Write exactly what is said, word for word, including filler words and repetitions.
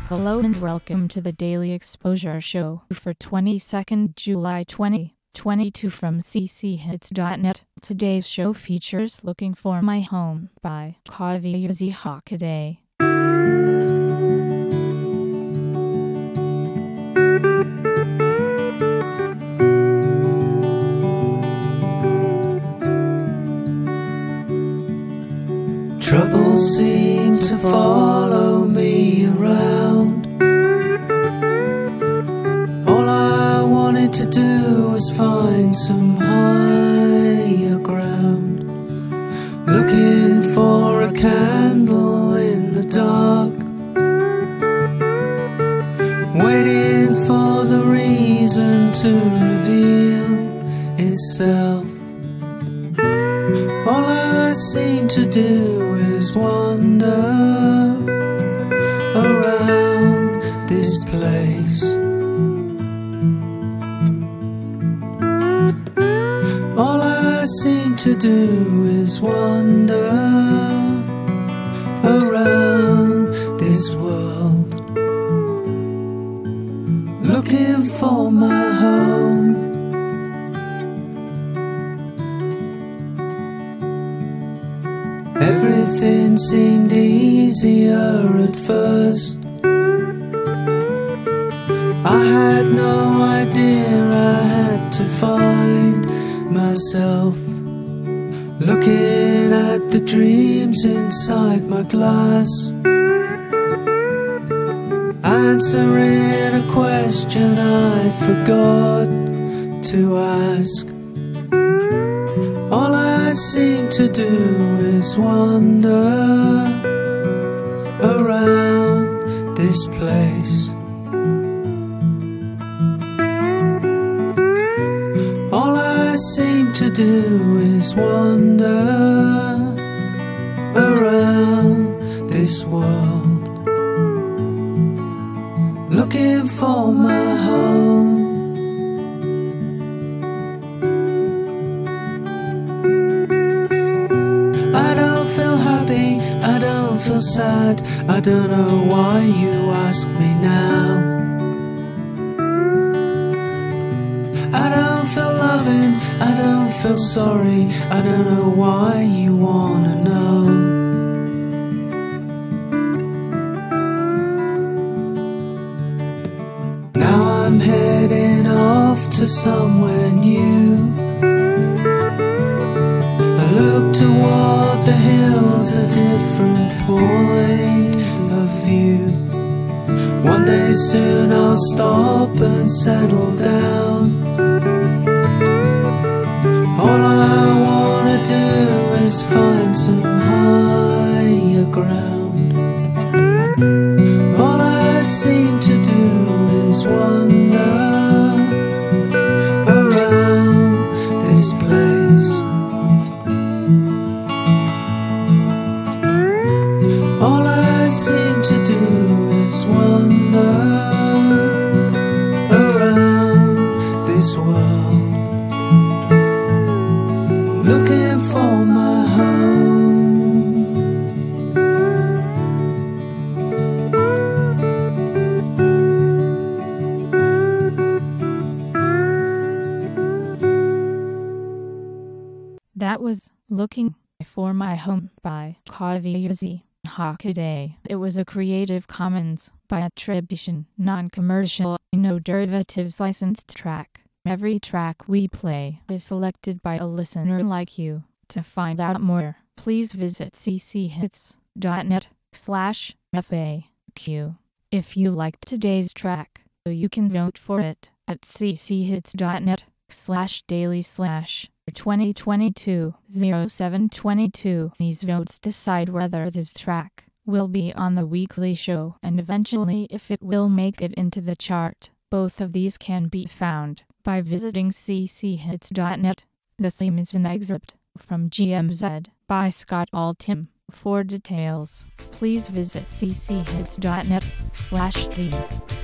Hello and welcome to the Daily Exposure Show for twenty-second July twenty twenty-two from c c hits dot net. Today's show features Looking for My Home by Kaviyuzi Hockaday. Troubles seem to follow me around. All I wanted to do was find some higher ground. Looking for a candle in the dark, waiting for the reason to reveal itself. All I seem to do is wander around this place. All I seem to do is wander around this world, looking for my home. Everything seemed easier at first. I had no idea I had to find myself, looking at the dreams inside my glass, answering a question I forgot to ask. All I seem to do is wander around this place. All I seem to do is wander around this world, looking for my home. I don't feel sad, I don't know why you ask me now. I don't feel loving, I don't feel sorry, I don't know why you wanna know. Now I'm heading off to somewhere new. I look toward the hills, a different point of view. One day soon I'll stop and settle down. All I wanna do is find some higher ground. All I seem to do is wander around this place. All I seem to do is wander around this world, looking for my home. That was Looking for My Home by Kaviyuzi Hockaday. It was a Creative Commons by attribution, non-commercial, no derivatives licensed track. Every track we play is selected by a listener like you. To find out more, please visit c c hits dot net slash F A Q. If you liked today's track, you can vote for it at c c hits dot net slash daily slash twenty twenty-two oh seven twenty-two. These votes decide whether this track will be on the weekly show and eventually if it will make it into the chart. Both of these can be found by visiting c c hits dot net. The theme is an excerpt from G M Z by Scott Altham. For details, please visit c c hits dot net slash theme.